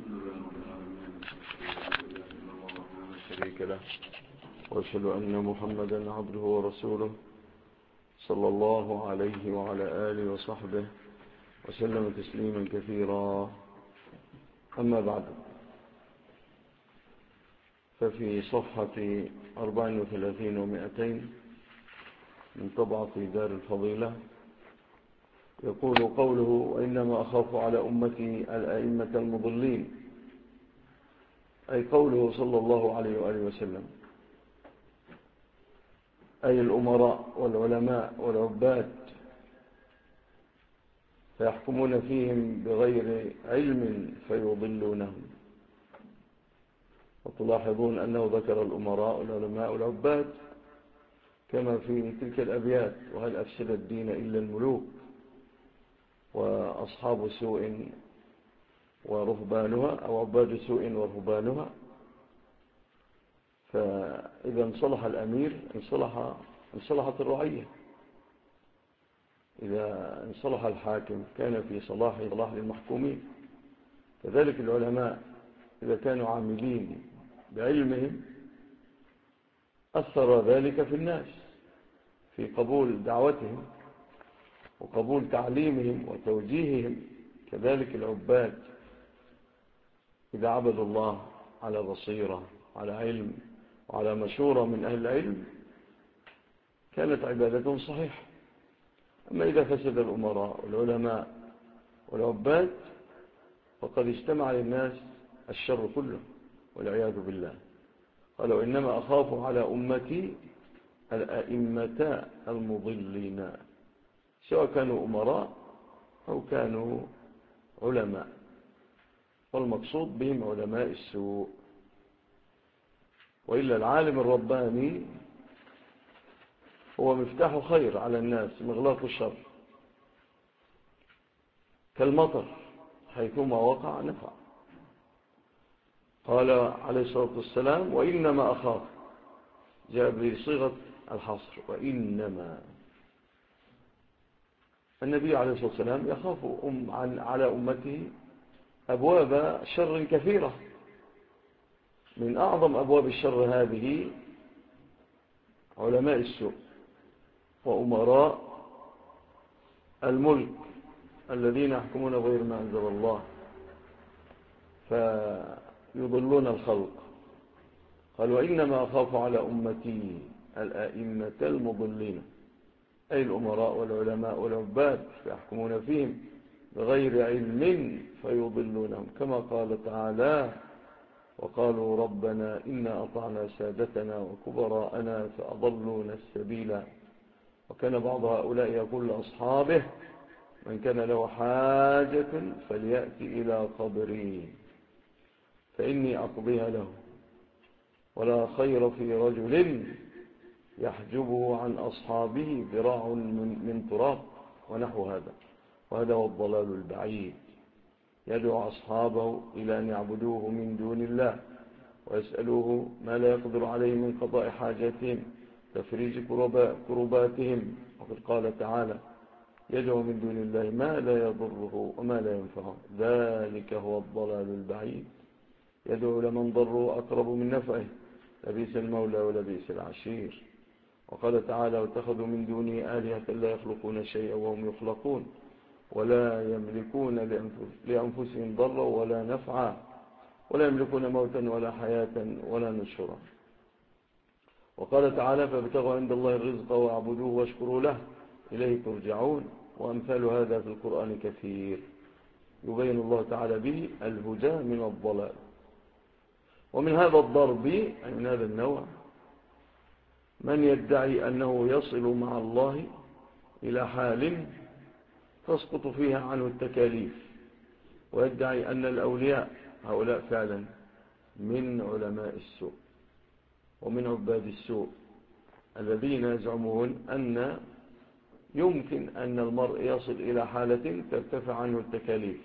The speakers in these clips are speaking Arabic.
شريك له وأشهد أن محمدا عبده ورسوله صلى الله عليه وعلى آله وصحبه وسلم تسليما كثيرا. أما بعد، ففي صفحة 34 و200 من طبعة دار الفضيلة يقول قوله: وإنما أخاف على أمتي الأئمة المضلين، أي قوله صلى الله عليه وآله وسلم، أي الأمراء والعلماء والعباد، فيحكمون فيهم بغير علم فيضلونهم. وتلاحظون أنه ذكر الأمراء والعلماء والعباد كما في تلك الأبيات: وهل أفسد الدين إلا الملوك وأصحاب سوء ورهبانها، أو عباد سوء ورهبانها. فإذا انصلح الأمير انصلحت الرعية، إذا انصلح الحاكم كان في صلاح للمحكومين. كذلك العلماء إذا كانوا عاملين بعلمهم أثر ذلك في الناس في قبول دعوتهم وقبول تعليمهم وتوجيههم. كذلك العباد إذا عبدوا الله على بصيرة، على علم، وعلى مشورة من أهل العلم، كانت عبادتهم صحيحة. أما إذا فسد الأمراء والعلماء والعباد فقد اجتمع للناس الشر كله والعياذ بالله. قال: وإنما أخاف على أمتي الأئمة المضلين، سواء كانوا أمراء أو كانوا علماء، والمقصود بهم علماء السوء. وإلا العالم الرباني هو مفتاح خير على الناس، مغلاق الشر، كالمطر حيثما وقع نفع. قال عليه الصلاة والسلام: وإنما أخاف، جاء بصيغة الحصر، وإنما. النبي عليه الصلاة والسلام يخاف على أمته أبواب شر كثيرة. من أعظم أبواب الشر هذه علماء السوء وأمراء الملك الذين يحكمون غير ما أنزل الله فيضلون الخلق. قال: وإنما أخاف على أمتي الأئمة المضلين، أي الأمراء والعلماء والعباد، فيحكمون فيهم بغير علم فيضلونهم، كما قال تعالى: وقالوا ربنا إنا أطعنا سادتنا وكبراءنا فأضلونا السبيل. وكان بعض هؤلاء يقول لأصحابه: من كان له حاجة فليأتي إلى قبري فإني أقضيها له، ولا خير في رجل يحجبه عن أصحابه ذراع من تراب، ونحو هذا. وهذا هو الضلال البعيد، يدعو أصحابه إلى أن يعبدوه من دون الله ويسألوه ما لا يقدر عليه من قضاء حاجاتهم، تفريج كرباتهم. وقد قال تعالى: يدعو من دون الله ما لا يضره وما لا ينفعه، ذلك هو الضلال البعيد. يدعو لمن ضره أقرب من نفعه، لبئس المولى ولبئس العشير. وقال تعالى: واتخذوا من دونه آلهة لا يخلقون شيئا وهم يخلقون ولا يملكون لأنفسهم ضرا ولا نفعا ولا يملكون موتا ولا حياة ولا نشورا. وقال تعالى: فابتغوا عند الله الرزق واعبدوه واشكروا له إليه ترجعون. وأمثال هذا في القرآن كثير يبين الله تعالى به الهدى من الضلال. ومن هذا الضرب، أي من هذا النوع، من يدعي أنه يصل مع الله إلى حال تسقط فيها عنه التكاليف، ويدعي أن الأولياء هؤلاء فعلا من علماء السوء ومن عباد السوء الذين يزعمون أن يمكن أن المرء يصل إلى حالة ترتفع عنه التكاليف،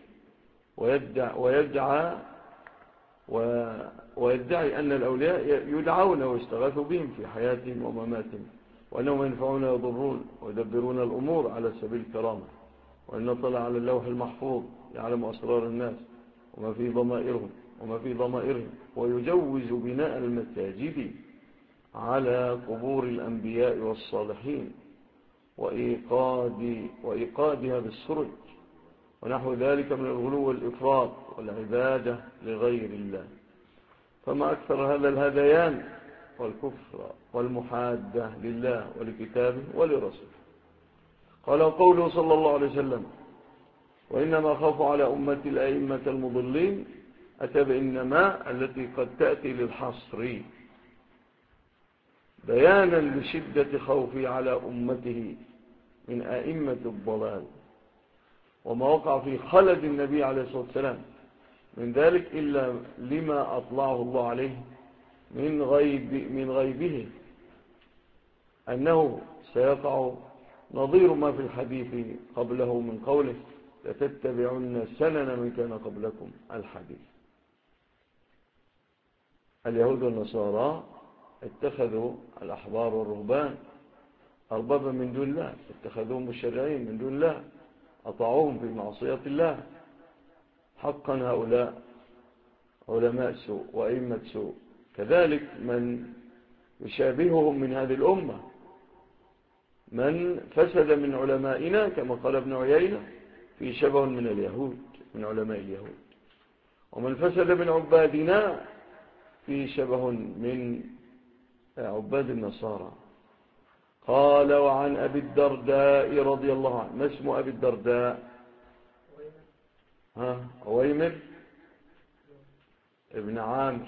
ويدعي أن الأولياء يدعون ويستغاثوا بهم في حياتهم ومماتهم، وأنهم ينفعون ويضرون ويدبرون الأمور على سبيل الكرامة، وأن طلع على اللوح المحفوظ يعلم أسرار الناس، وما في ضمائرهم ويجوز بناء المساجد على قبور الأنبياء والصالحين وإيقادها بالسرج ونحو ذلك من الغلو والإفراط والعبادة لغير الله. فما أكثر هذا الهذيان والكفر والمحادة لله ولكتابه ولرسوله. قال قوله صلى الله عليه وسلم: وإنما خاف على أمتي الأئمة المضلين، أتى بإنما التي قد تأتي للحصر بيانا لشدة خوفي على أمته من أئمة الضلال وما وقع في خلد النبي عليه الصلاة والسلام من ذلك إلا لما أطلعه الله عليه من غيبه أنه سيقع نظير ما في الحديث قبله من قوله: لتتبعن سنن من كان قبلكم. الحديث. اليهود والنصارى اتخذوا الأحبار والرهبان أربابا من دون الله، اتخذوهم مشرعين من دون الله، أطاعوهم في معصية الله. حقا هؤلاء علماء سوء وأئمة سوء. كذلك من يشابههم من هذه الأمة، من فسد من علمائنا كما قال ابن عيينة في شبه من اليهود، من علماء اليهود. ومن فسد من عبادنا في شبه من عباد النصارى. قال: وعن أبي الدرداء رضي الله عنه. ما اسم أبي الدرداء؟ عويمر ابن عامر.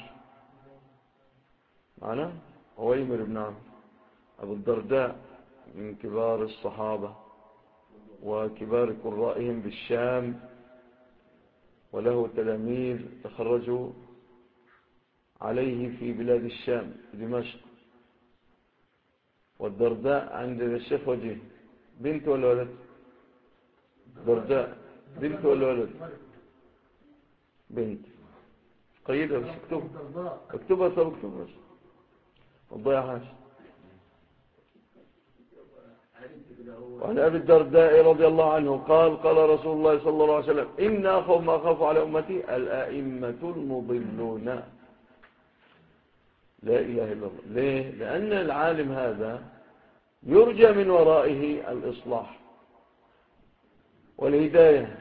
معنا عويمر ابن عامر. أبو الدرداء من كبار الصحابة وكبار قرائهم بالشام، وله تلاميذ تخرجوا عليه في بلاد الشام في دمشق. والدرداء عند الشيخ وجيه بنت ولا ولد؟ درداء بنت ولا ولد؟ بنت. قيدها بس اكتبها. طب اكتبها الضيعهاش. وعن أبي الدرداء رضي الله عنه قال: قال رسول الله صلى الله عليه وسلم: إن أخاف ما أخاف على أمتي الآئمة المضلون. لا إله إلا الله. ليه؟ لأن العالم هذا يرجى من ورائه الإصلاح والهداية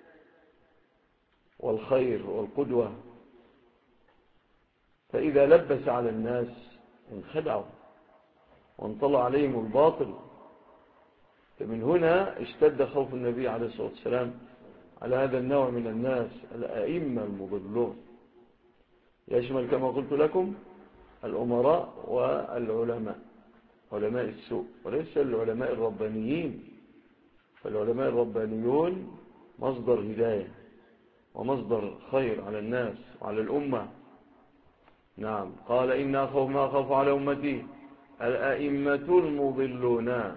والخير والقدوة، فإذا لبس على الناس انخدعوا وانطلع عليهم الباطل. فمن هنا اشتد خوف النبي عليه الصلاة والسلام على هذا النوع من الناس الأئمة المضلون، يشمل كما قلت لكم الأمراء والعلماء، علماء السوء، وليس العلماء الربانيين. فالعلماء الربانيون مصدر هداية ومصدر خير على الناس وعلى الأمة. نعم. قال: إن أخاف ما أخاف على أمتي الأئمة المضلون.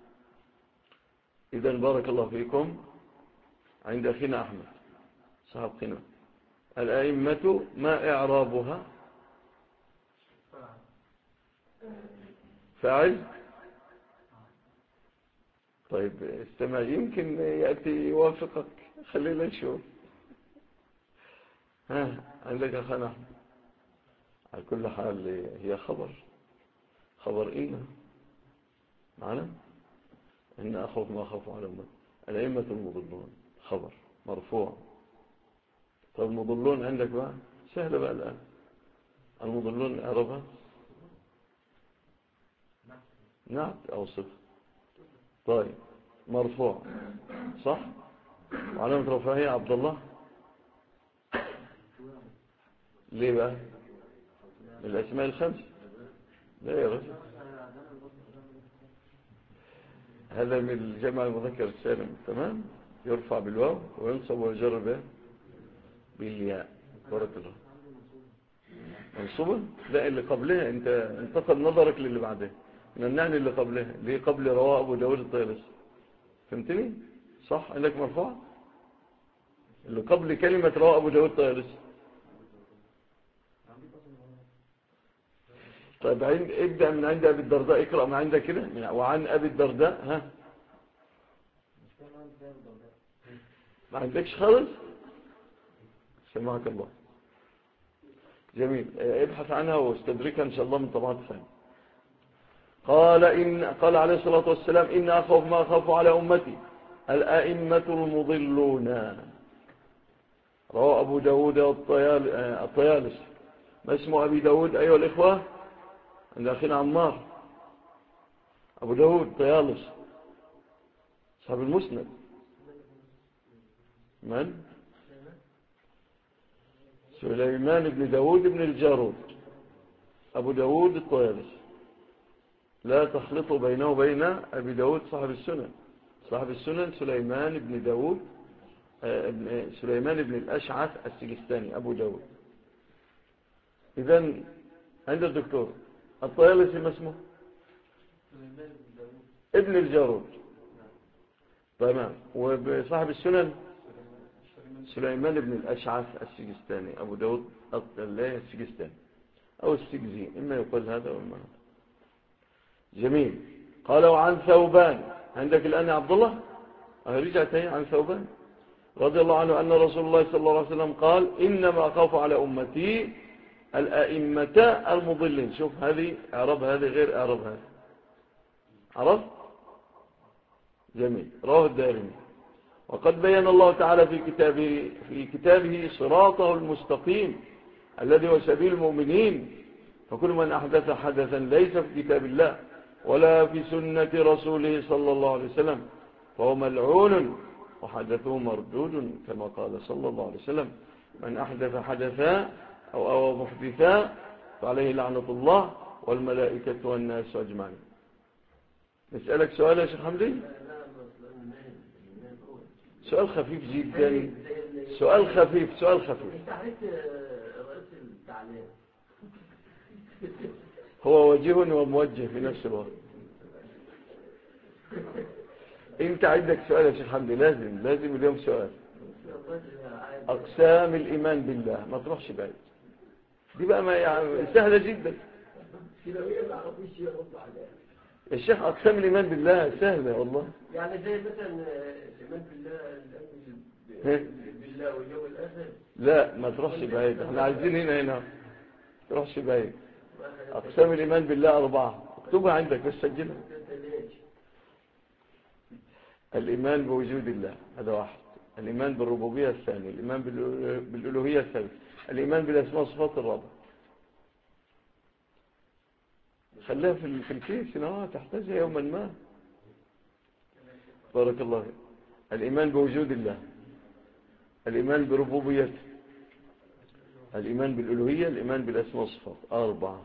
إذن بارك الله فيكم. عند أخينا أحمد صاحب قنا، الأئمة ما إعرابها؟ فاعل. طيب استمع، يمكن يأتي يوافقك. خلينا نشوف. عندك أخانا أحمد. على كل حال هي خبر إن معنا إن أخاف ما أخاف على أمتي الأئمة المضلون، خبر مرفوع. طب المضلون عندك بقى سهلة بقى الآن. المضلون أعربها نعت أو صفة. طيب مرفوع صح، وعلامة رفعه عبد الله. ليه بقى؟ من الأسماء الخمس. لا يا رجل، هذا من الجمع المذكر السالم. تمام. يرفع بالواو وينصب ويجر به بالياء. بارك الله. منصوبة؟ لا، اللي قبلها انت انتقل نظرك للي بعدها. نعني اللي قبلها اللي قبل رواه ابو داود الطيالسي. فهمتني صح؟ انك مرفوع اللي قبل كلمة رواه ابو داود الطيالسي. طيب ابدأ من عند ابي الدرداء. اقرأ من عندك كده. وعن ابي الدرداء. ما عندكش خالص. سمعك الله. جميل. ابحث عنها واستدركها إن شاء الله من طبعات ثانية. قال عليه الصلاة والسلام إن أخاف ما أخاف على أمتي الأئمة المضلون. رواه أبو داود الطيالس. ما اسمه أبي داود أيها الإخوة؟ عند أخينا عمار. أبو داود الطيالس صاحب المسند. من؟ سليمان بن داود بن الجارود. أبو داود الطيالس. لا تخلطوا بينه وبين أبي داود صاحب السنن. صاحب السنن سليمان بن داود سليمان بن الأشعث السجستاني أبو داود. إذن عند الدكتور الطيالسي ما اسمه؟ ابن الجارود. تمام. وصاحب السنن سليمان بن الأشعث السجستاني أبو داود السجستاني أو السجزي، إما يقال هذا أو إما هذا. جميل. قالوا عن ثوبان. عندك الآن يا عبد الله؟ رجعت هي عن ثوبان رضي الله عنه أن رسول الله صلى الله عليه وسلم قال إنما أخاف على أمتي الأئمة المضلين. شوف هذه أعرب هذه غير أعرب هذه. عرف؟ جميل. رواه الدارمي. وقد بين الله تعالى في كتابه صراطه المستقيم الذي هو سبيل المؤمنين. فكل من أحدث حدثا ليس في كتاب الله ولا في سنة رسوله صلى الله عليه وسلم فهو ملعون وحدثه مردود كما قال صلى الله عليه وسلم من أحدث حدثا أو محدثا فعليه لعنة الله والملائكة والناس أجمعين. نسألك سؤال يا شيخ حمدي. سؤال خفيف جدا. سؤال خفيف. هو وجيه وموجه في نفس الوقت. انت عندك سؤال يا شيخ حمدي. لازم اليوم سؤال. اقسام الايمان بالله ما تروحش بعيد. دي بقى ما يعني سهله جدا يا شيخ. اقسام الايمان بالله سهله والله. يعني زي مثلا الايمان بالله واليوم الاخر. لا ما تروحش بعيد. احنا عايزين هنا تروحش بعيد. اقسام الايمان بالله 4. اكتبها عندك بس سجلها. الإيمان بوجود الله هذا 1. الإيمان بالربوبية 2. الإيمان بالألوهية 3. الإيمان بالأسماء والصفات 4. خليها في الكيس تحتاجها يوما ما. بارك الله فيك. الإيمان بوجود الله. الإيمان بربوبيته. الإيمان بالألوهية. الإيمان بالأسماء والصفات 4.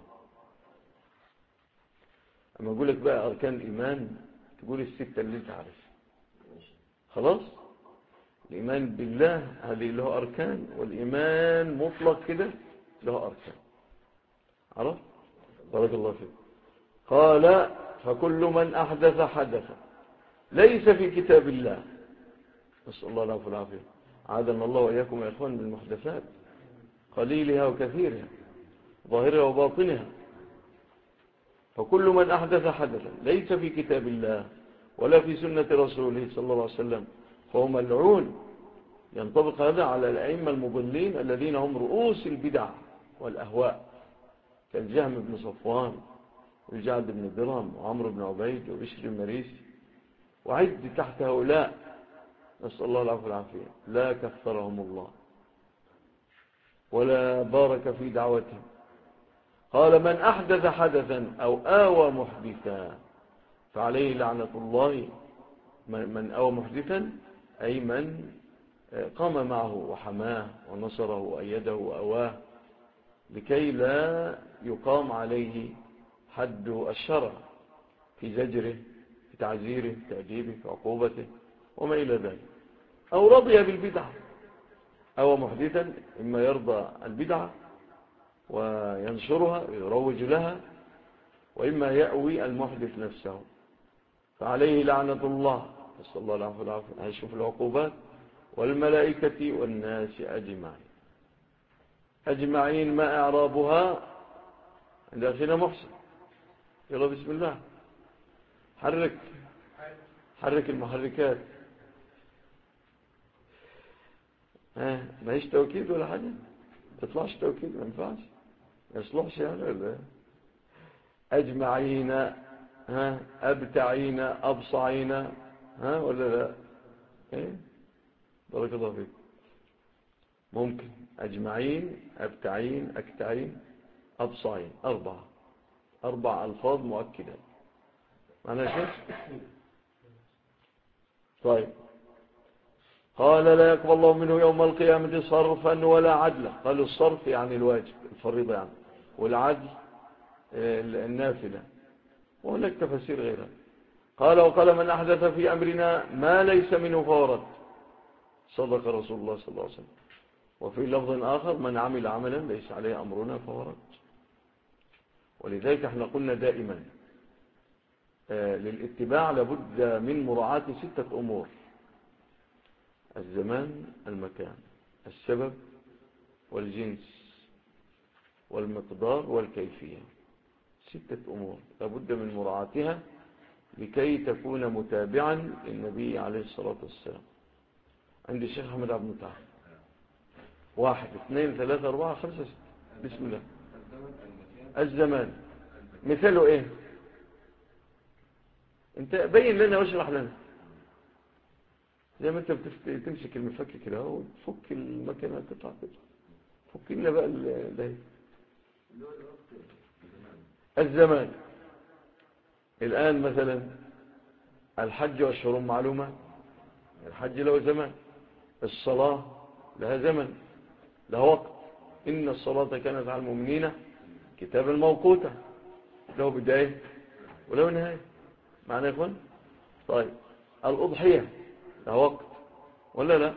أما أقول لك بقى أركان الإيمان تقول 6 اللي انت عارف. خلاص. الإيمان بالله هذه له أركان والإيمان مطلق كده له أركان. عرف؟ بارك الله فيك. قال فكل من أحدث حدثا ليس في كتاب الله. نسأل الله العفو والعافية. عادنا الله وإياكم يا إخوان بالمحدثات قليلها وكثيرها ظاهرها وباطنها. فكل من أحدث حدثا ليس في كتاب الله ولا في سنة رسوله صلى الله عليه وسلم فهو ملعون. ينطبق هذا على الأئمة المضلين الذين هم رؤوس البدع والأهواء كالجهم بن صفوان وجعد بن درهم وعمرو بن عبيد وبشر المريسي وعد تحت هؤلاء. نسأل الله العفو والعافية. لا كثرهم الله ولا بارك في دعوتهم. قال من أحدث حدثا أو آوى محدثا فعليه لعنة الله. من آوى محدثا أي من قام معه وحماه ونصره وأيده وأواه لكي لا يقام عليه حد الشرع في زجره في تعزيره في تأديبه في عقوبته وما إلى ذلك. أو رضي بالبدعة. أو محدثا إما يرضى البدعة وينشرها ويروج لها وإما يأوي المحدث نفسه فعليه لعنة الله. نسأل الله العفو والعافية. هيشوف العقوبات والملائكة والناس أجمعين. ما إعرابها عند أخينا محسن. يلا بسم الله. حرك المحركات. ما هيش توكيد ولا حاجة، تطلعش توكيد، ما ينفعش، ما يصلحش يعني ولا. أجمعين، أبتعين، أبصعين، ولا لا؟ بارك الله فيك. ممكن أجمعين، أبتعين، أكتعين، أبصعين، أربع ألفاظ مؤكدة معنى شيء. طيب قال لا يقبل الله منه يوم القيامة صرفا ولا عدلا. قالوا الصرف يعني الواجب الفريضة يعني، والعدل النافلة، وهناك تفسير غيرها. قال وقال من أحدث في أمرنا ما ليس منه فورد. صدق رسول الله صلى الله عليه وسلم. وفي لفظ آخر من عمل عملا ليس عليه أمرنا فورد. ولذلك احنا قلنا دائما للاتباع لابد من مراعاة 6 أمور: الزمان، المكان، السبب، والجنس، والمقدار، والكيفية. 6 أمور لابد من مراعاتها لكي تكون متابعا للنبي عليه الصلاة والسلام. عندي الشيخ أحمد عبد المتعب. 1 2 3 4 5 6. بسم الله. الزمان مثاله ايه؟ انت بين لنا واشرح لنا. زي ما انت تمسك المفك كده وتفك المكنه قطعه قطعه، فك لنا بقى ده. الزمان الان مثلا الحج والشهور معلومه، الحج له زمان، الصلاه لها زمن، لها وقت. ان الصلاه كانت على المؤمنين كتابا موقوتا، له بدايه وله نهايه. معنى يا اخوان؟ طيب الأضحية لها وقت ولا لا؟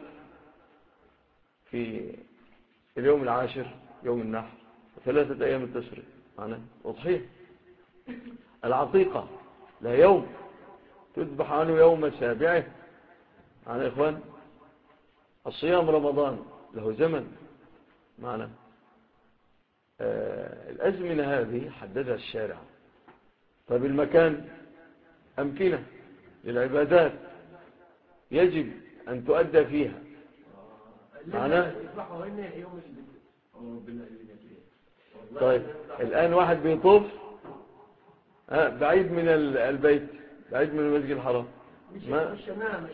في اليوم العاشر يوم النحر 3 أيام التشريق معنى أضحية. العقيقة لها يوم تذبح عنه يوم سابعه معنى يا إخوان. الصيام رمضان له زمن معنى. الأزمنة هذه حددها الشارع. طيب المكان أمكنة للعبادات يجب أن تؤدى فيها معناه. طيب الآن واحد بيطوف بعيد من البيت، بعيد من المسجد الحرام، ما الشنام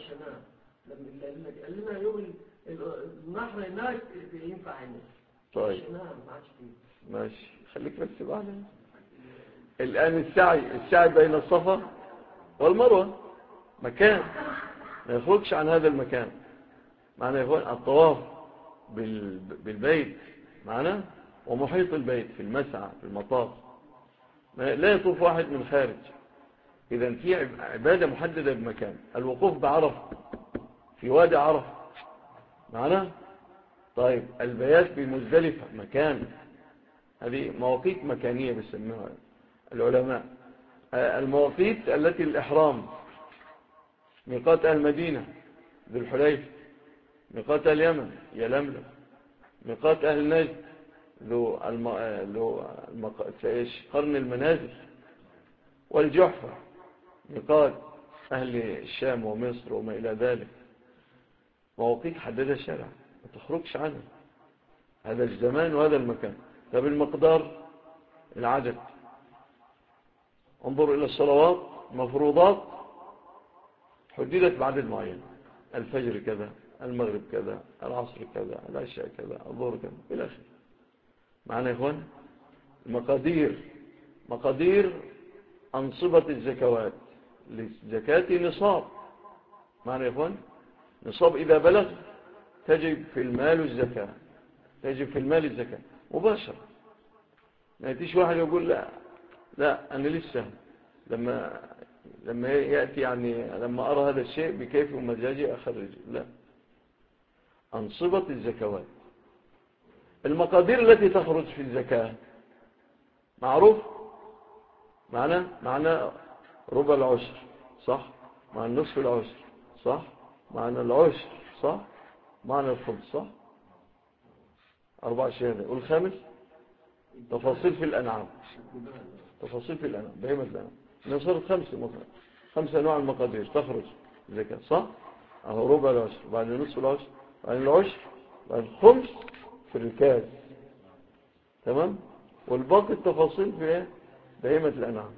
لما يوم النحر هناك ينفع هنا. طيب ماشي، خليك بس بعد. الآن السعي بين الصفا والمروة مكان ما يخرجش عن هذا المكان معنى يقول الطواف بالبيت معنى، ومحيط البيت في المسعى في المطاف لا يطوف واحد من خارج. إذن في عبادة محددة بمكان. الوقوف بعرف في وادي عرف معنى. طيب البيات بمزدلفة مكان، هذه مواقيت مكانية بيسموها العلماء. المواقيت التي الإحرام: ميقات أهل المدينة ذو الحليفة، ميقات أهل اليمن يلملم، ميقات أهل نجد ذو قرن المنازل، والجحفة ميقات أهل الشام ومصر وما إلى ذلك. مواقيت حددها الشرع ما تخرجش عنها، هذا الزمان وهذا المكان. طب المقدار العدد، انظر إلى الصلوات مفروضات حددت بعدد معين: الفجر كذا، المغرب كذا، العصر كذا، العشاء كذا، الظهر كذا إلى آخره. معنا يا إخوان؟ مقادير أنصبة الزكوات للزكاة نصاب. معنا يا إخوان؟ نصاب إذا بلغ تجب في المال الزكاة، تجب في المال الزكاة مباشرة. ما يأتيش واحد يقول لا أنا لسه لما يأتي يعني لما أرى هذا الشيء بكيف ومزاجي أخرج. لا، أنصبة الزكوات. المقادير التي تخرج في الزكاة معروف معنى ربع العشر صح، مع النصف العشر صح، معنى العشر صح، معنى الخمس صح، 4 شهادة. والخامس تفاصيل في الأنعام، بهيمة الأنعام. صارت 5 أنواع المقادير تخرج زكاة صح. أهو ربع العشر، بعد نصف العشر، بعد العشر، الخمس في الركاز، تمام، والباقي التفاصيل في بهيمة الأنعام.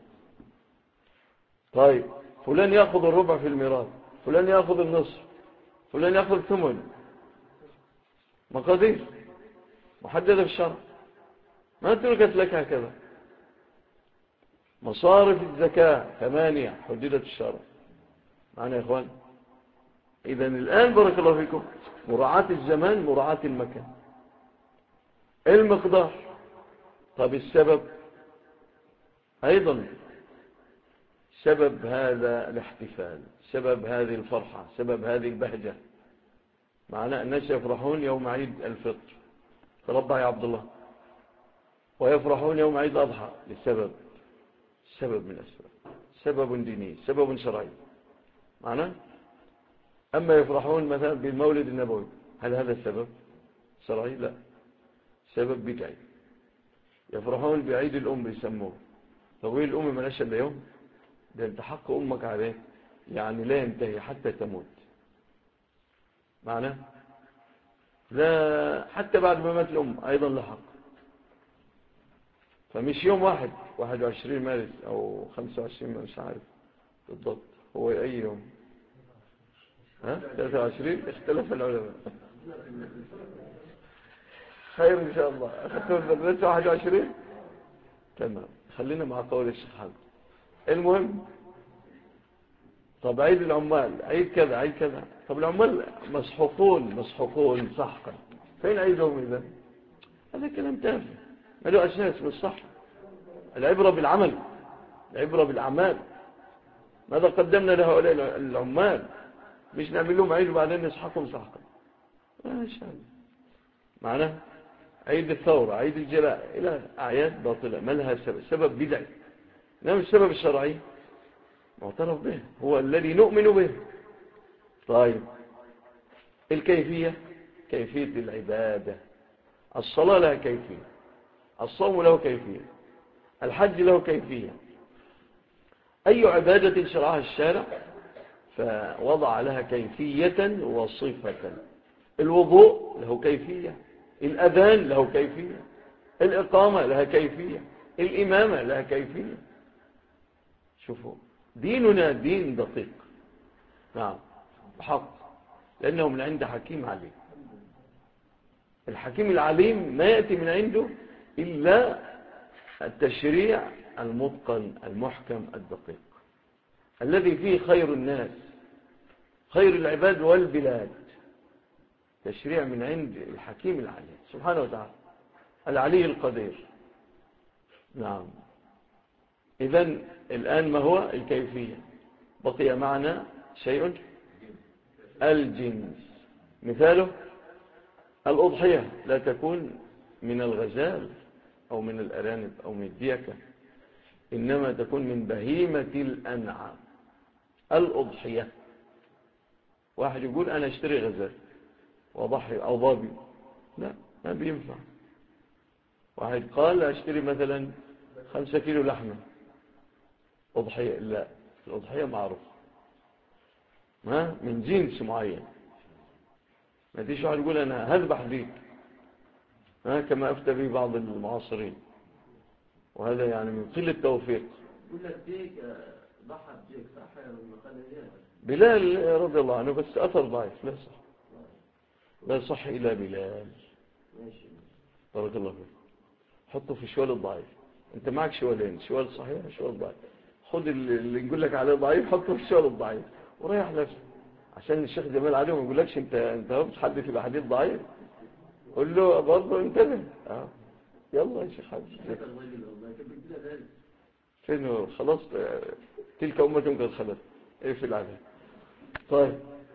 طيب فلان يأخذ الربع في الميراث، فلان يأخذ النصف، فلان يأخذ ثمن، مقادير محددة في الشرع، ما تركت لك هكذا. مصارف الزكاة 8 حددت الشرع. معنا يا إخوان؟ إذن الآن بارك الله فيكم مراعاة الزمان، مراعاة المكان، المقدار. طب السبب أيضا، سبب هذا الاحتفال، سبب هذه الفرحة، سبب هذه البهجة. معنى الناس يفرحون يوم عيد الفطر، تربع يا عبد الله، ويفرحون يوم عيد الأضحى لسبب، سبب من الأسباب، سبب ديني، سبب شرعي. معنى أما يفرحون مثلا بالمولد النبوي، هل هذا السبب شرعي؟ لا، سبب بدعي. يفرحون بعيد الأم يسموه، طب ايه الأم ملاش إلا يوم؟ ده انت حق أمك عليك يعني لا ينتهي حتى تموت. معنى لا، حتى بعد ما مات الأم أيضا له حق. فمش يوم واحد 21 مارس أو 25 مش عارف بالضبط هو أي يوم، 23 اختلف العلماء. خير إن شاء الله. أخذت بس 21 تمام، خلينا مع قول الشيخ حمد. المهم، طب عيد العمال، عيد كذا عيد كذا، طب العمال مسحوقون سحقا، فين عيدهم إذا؟ هذا كلام تافه ما له أساس، مش صح. العبرة بالعمل، العبرة بالأعمال. ماذا قدمنا لهؤلاء العمال؟ مش نعمل لهم عيد وبعدين نسحقهم سحقا، ما شاء الله. معناه عيد الثورة، عيد الجلاء، إلى أعياد باطلة ما لها سبب بدعي. إنما السبب الشرعي معترف به، هو الذي نؤمن به. طيب الكيفية، كيفية العبادة. الصلاة لها كيفية، الصوم له كيفية، الحج له كيفية. أي عبادة شرعها الشارع فوضع لها كيفية وصفة. الوضوء له كيفية، الأذان له كيفية، الإقامة لها كيفية، الإمامة لها كيفية. شوفوا ديننا دين دقيق، نعم بحق، لأنه من عند حكيم عليم. الحكيم العليم ما يأتي من عنده إلا التشريع المتقن المحكم الدقيق، الذي فيه خير الناس، خير العباد والبلاد. تشريع من عند الحكيم العليم سبحانه وتعالى العلي القدير. نعم. إذن الآن ما هو الكيفية؟ بقي معنا شيء، الجنس. مثاله الأضحية لا تكون من الغزال أو من الأرانب أو من الديكة، إنما تكون من بهيمة الأنعام. الأضحية، واحد يقول أنا اشتري غزال وضحي أو ضابي، لا ما بينفع. واحد قال اشتري مثلا 5 كيلو لحمة أضحية، لا، الأضحية معروف من جنس معين. ما تيجي واحد يقول أنا هذبح ديك، كما أفتى به بعض المعاصرين، وهذا يعني من قلة التوفيق. يقول لك ديك ضحى بديك صح يا بلال رضي الله عنه، بس أثر ضعيف، لا صح، لا صح إلى بلال. بارك الله فيك. حطه في شوال الضعيف. انت معك شوالين، شوال صحيح وشوال ضعيف. خد اللي نقول لك عليه ضعيف حطه في شوال الضعيف وريح نفسك، عشان الشيخ جمال عليه ما يقولكش انت هو بتحدث الاحاديث ضعيف. قول له برضه انتبه. يلا يا شيخ حاج. فين خلاص، تلك أمة قد خلت، في العالم. طيب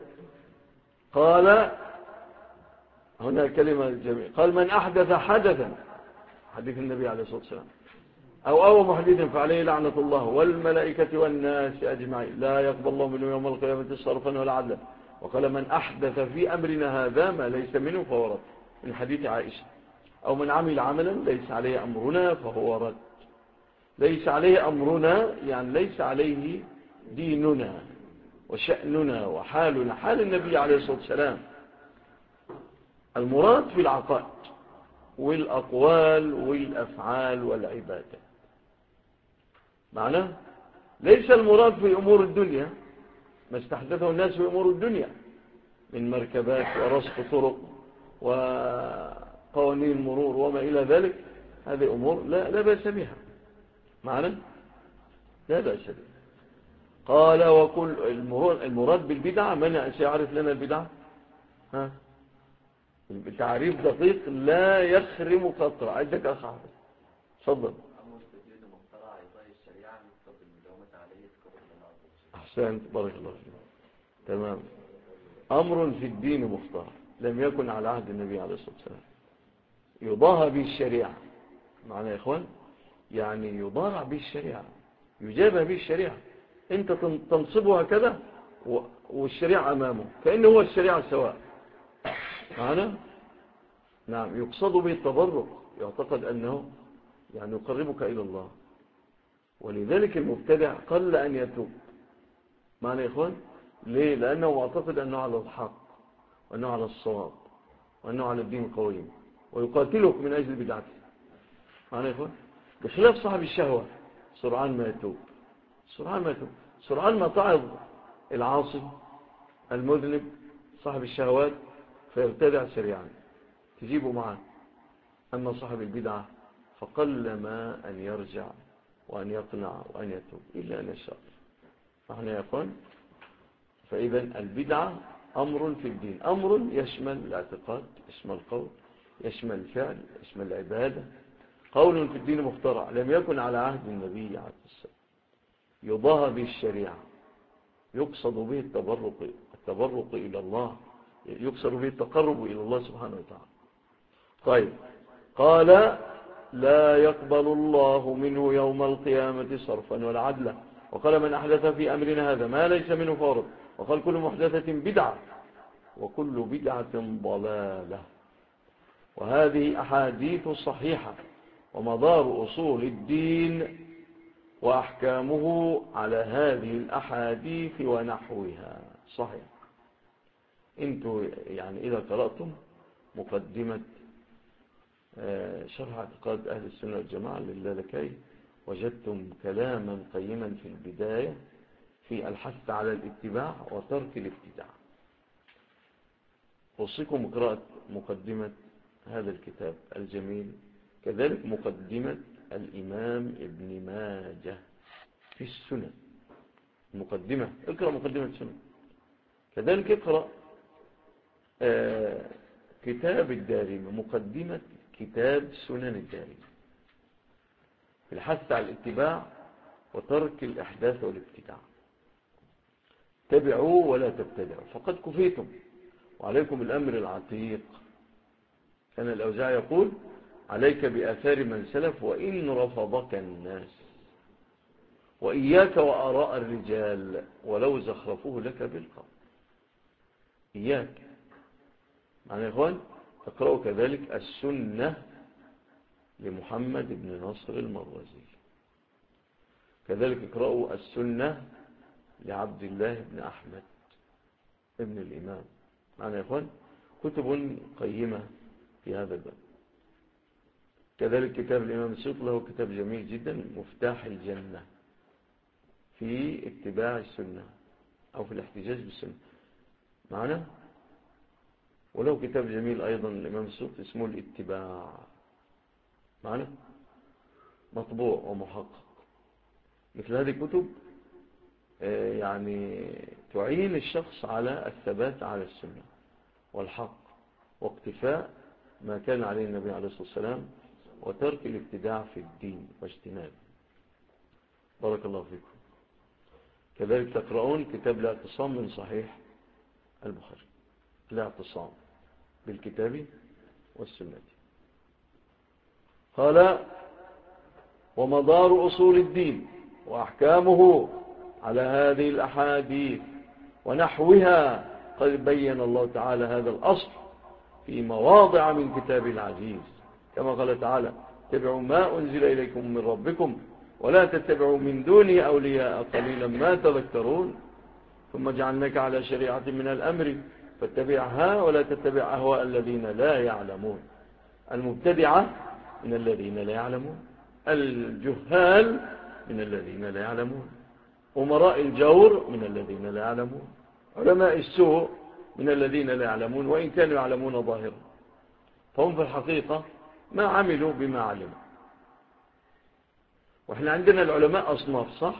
قال هنا كلمة جميلة، قال من أحدث حدثا، حديث النبي عليه الصلاة والسلام، أو محدث فعليه لعنة الله والملائكة والناس أجمعين، لا يقبل الله منه يوم القيامة صرفا ولا عدلا. وقال من أحدث في أمرنا هذا ما ليس منه فهو رد، من حديث عائشة. أو من عمل عملا ليس عليه أمرنا فهو رد. ليس عليه أمرنا يعني ليس عليه ديننا وشأننا وحالنا، حال النبي عليه الصلاة والسلام. المراد في العقائد والأقوال والأفعال والعبادات. معناه ليس المراد في أمور الدنيا ما استحدثه الناس في أمور الدنيا من مركبات ورصف طرق وقوانين مرور وما إلى ذلك. هذه أمور لا بأس بها. معنى لا بأس بها. قال وكل المراد بالبدعة، من سيعرف لنا البدعة؟ التعريف دقيق لا يخرم خطر. عندك أخ حافظ، تفضل. أحسنت، بارك الله فيك. تمام. أمر في الدين مختار لم يكن على عهد النبي عليه الصلاة والسلام يضاهى به الشريعة. معنى يا إخوان يعني يضارع به الشريعة، يجابه به الشريعة. أنت تنصبها كذا والشريعة أمامه كأنه هو الشريعة سواء. معنى نعم يقصد به التبرك، يعتقد أنه يعني يقربك إلى الله. ولذلك المبتدع قل أن يتوب. معنى يا إخوان ليه؟ لأنه معتقد أنه على الحق وأنه على الصواب وأنه على الدين القويم ويقاتلك من أجل بدعته. معنى يا إخوان بخلاف صاحب الشهوة سرعان ما يتوب، سرعان ما تعظ العاصي المذنب صاحب الشهوات فيرتدع سريعا تجيبه معه. أما صاحب البدعة فقل ما أن يرجع وأن يقنع وأن يتوب إلا أن يشاء. معنى يا إخوان فإذا البدعة أمر في الدين، أمر يشمل الاعتقاد، يشمل القول، يشمل الفعل، يشمل العبادة. قول في الدين مخترع لم يكن على عهد النبي عليه السلام يضاهى به الشريعة، يقصد به التبرق إلى الله، يقصد به التقرب إلى الله سبحانه وتعالى. طيب قال لا يقبل الله منه يوم القيامة صرفا ولا عدلا. وقال من أحدث في أمرنا هذا ما ليس منه فارض. وقال كل محدثة بدعة وكل بدعة ضلالة. وهذه أحاديث صحيحة ومدار أصول الدين وأحكامه على هذه الأحاديث ونحوها صحيح. انتوا يعني إذا قرأتم مقدمة شرح اعتقاد أهل السنة والجماعة للالكائي وجدتم كلاما قيما في البداية في الحث على الاتباع وترك الابتداع. أوصيكم قراءة مقدمة هذا الكتاب الجميل، كذلك مقدمة الإمام ابن ماجه في السنن. مقدمة، اقرأ مقدمة السنن. كذلك اقرأ كتاب الدارمي، مقدمة كتاب سنن الدارمي في الحث على الاتباع وترك الإحداث والابتداع. تبعوا ولا تبتدعوا فقد كفيتم وعليكم الأمر العتيق. كان الأوزاعي يقول عليك بآثار من سلف وإن رفضك الناس، وإياك وآراء الرجال ولو زخرفوه لك بالقول. إياك. معنى يا إخوان اقرأوا كذلك السنة لمحمد بن نصر المروزي. كذلك اقرأوا السنة لعبد الله بن أحمد ابن الإمام. معنى يا إخوان كتب قيمة في هذا الباب. كذلك كتاب الإمام السيوطي له كتاب جميل جدا مفتاح الجنة في اتباع السنة أو في الاحتجاج بالسنة. معنا ولو كتاب جميل أيضا الإمام السيوطي اسمه الاتباع. معنا مطبوع ومحقق. مثل هذه الكتب يعني تعين الشخص على الثبات على السنة والحق واقتفاء ما كان عليه النبي عليه الصلاة والسلام وترك الابتداع في الدين واجتنابه. بارك الله فيكم. كذلك تقرؤون كتاب الاعتصام من صحيح البخاري، الاعتصام بالكتاب والسنة. قال ومدار أصول الدين وأحكامه على هذه الأحاديث ونحوها قد بين الله تعالى هذا الأصل في مواضع من كتاب العزيز كما قال تعالى اتبعوا ما أنزل إليكم من ربكم ولا تتبعوا من دونه أولياء قليلا ما تذكرون ثم جعلناك على شريعة من الأمر فاتبعها ولا تتبع أهواء الذين لا يعلمون. المبتدعة من الذين لا يعلمون، الجهال من الذين لا يعلمون، أمراء الجور من الذين لا يعلمون، علماء السوء من الذين لا يعلمون وإن كانوا يعلمون ظاهرا. فهم في الحقيقة ما عملوا بما علموا. وإحنا عندنا العلماء أصناف، صح؟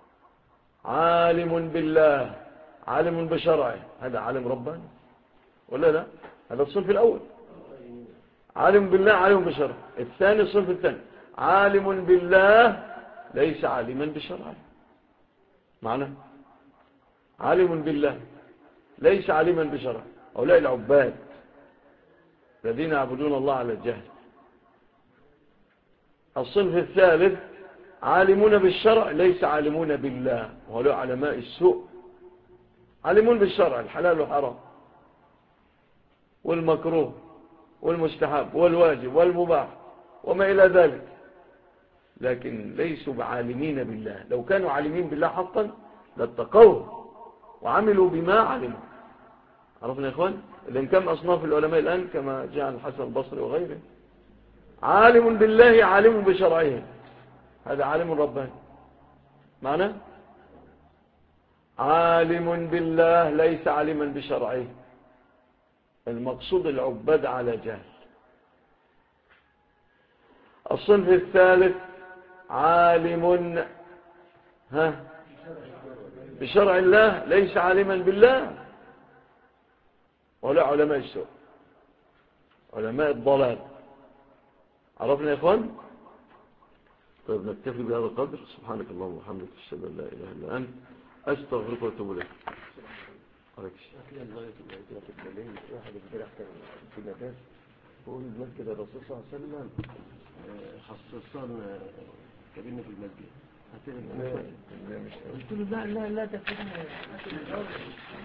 عالم بالله، عالم بشرعه، هذا عالم رباني ولا لا؟ هذا الصنف الأول، عالم بالله عالم بشرعه. الثاني الصنف الثاني عالم بالله ليس عالما بشرعه. معنى عالم بالله ليس عالما بشرعه، هؤلاء العباد الذين يعبدون الله على الجهل. الصنف الثالث عالمون بالشرع ليس عالمون بالله، وهؤلاء علماء السوء، عالمون بالشرع الحلال والحرام والمكروه والمستحب والواجب والمباح وما إلى ذلك، لكن ليسوا بعالمين بالله. لو كانوا عالمين بالله حقا لاتقوه وعملوا بما علموا. عرفنا يا إخوان؟ إذن كم أصناف العلماء الآن كما جاء الحسن البصري وغيره؟ عالم بالله عالم بشرعه، هذا عالم رباني. معنى عالم بالله ليس عالما بشرعه، المقصود العباد على جهل. الصنف الثالث عالم بشرع الله ليس عالما بالله، ولا علماء السوء، علماء الضلال. عرفنا يا إخوان؟ طيب نكتفي بهذا القدر. سبحانك اللهم وبحمدك أشهد أن لا إله إلا أنت أستغفرك وأتوب إليك. واحد امبارح كان في مدرسة بقول المسجد الرسول صلى الله عليه وسلم خصصنا كابينة في المسجد. قلت له لا لا لا تكلم